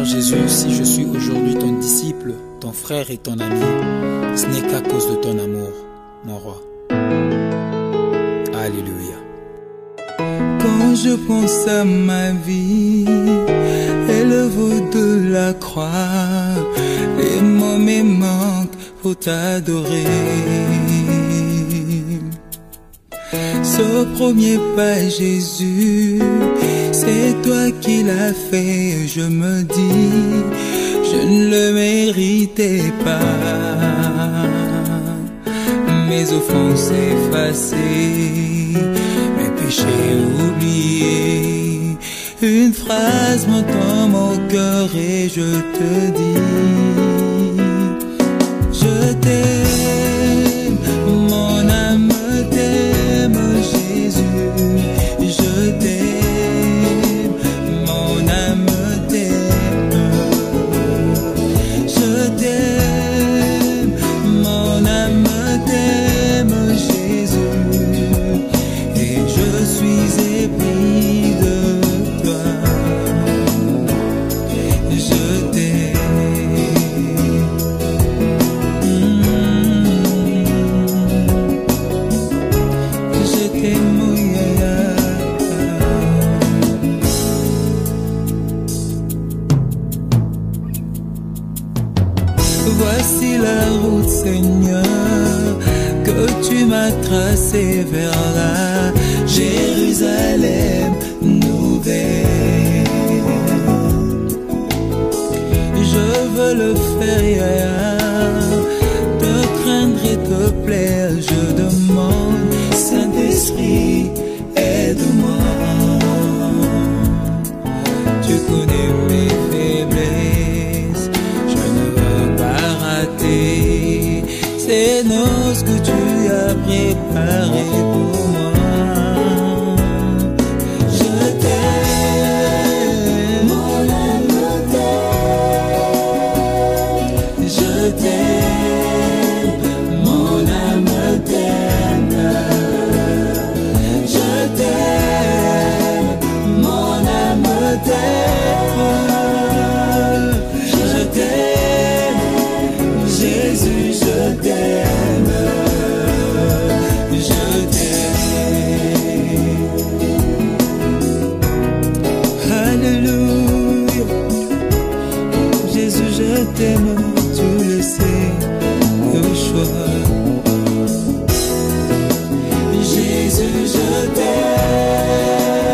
Seigneur Jésus, si je suis aujourd'hui ton disciple, ton frère et ton ami, ce n'est qu'à cause de ton amour, mon roi. Alléluia. Quand je pense à ma vie et le vaut de la croix, les mots me manquent pour t'adorer. Ce premier pas, Jésus, c'est toi qui l'as fait. Je me dis, je ne le méritais pas. Mes offenses effacées, mes péchés oubliés. Une phrase monte dans mon cœur et je te dis, je t'aime, mon âme t'aime, Jésus, je t'aime, mon âme t'aime, je t'aime, mon âme t'aime, Jésus, et je suis épris de toi, je t'aime. Voici la route, Seigneur, que tu m'as tracée vers la Jérusalem nouvelle. Je veux le faire, te craindre et te plaire. Je demande, Saint-Esprit, aide-moi. Tu connais mes faiblesses, je ne veux pas rater ces noces que tu as préparées pour moi. Je t'aime, mon âme t'aime, je t'aime, mon âme t'aime, je t'aime, mon âme t'aime, je t'aime, Jésus, je t'aime, je t'aime. Alléluia, Jésus, je t'aime, tu le sais, Yeshua. Jésus, je t'aime,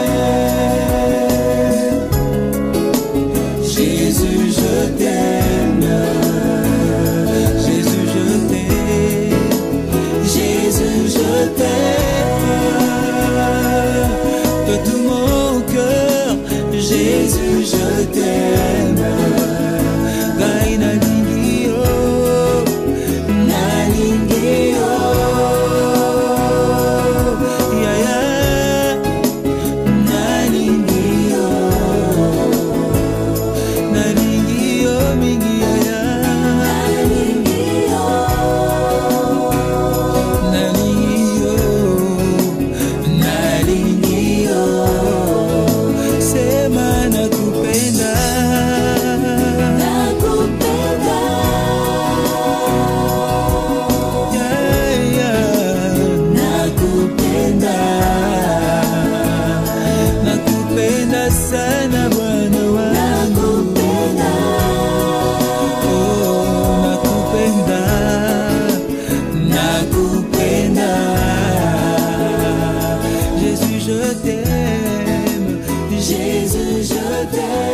Jésus, je t'aime, Jésus, je t'aime, Jésus, je t'aime, de tout mon cœur, Jésus, je t'aime. Gai nalingi yo, nalingi yo, ya ya, nalingi yo, nalingi yo, mingi ya ya, nalingi yo, nalingi yo, nalingi yo, sema nakupenda, nakupenda, yeah, yeah, nakupenda, nakupenda sana Bwana wangu, oh, nakupenda, nakupenda, Jésus, je t'aime, Jésus, je t'aime.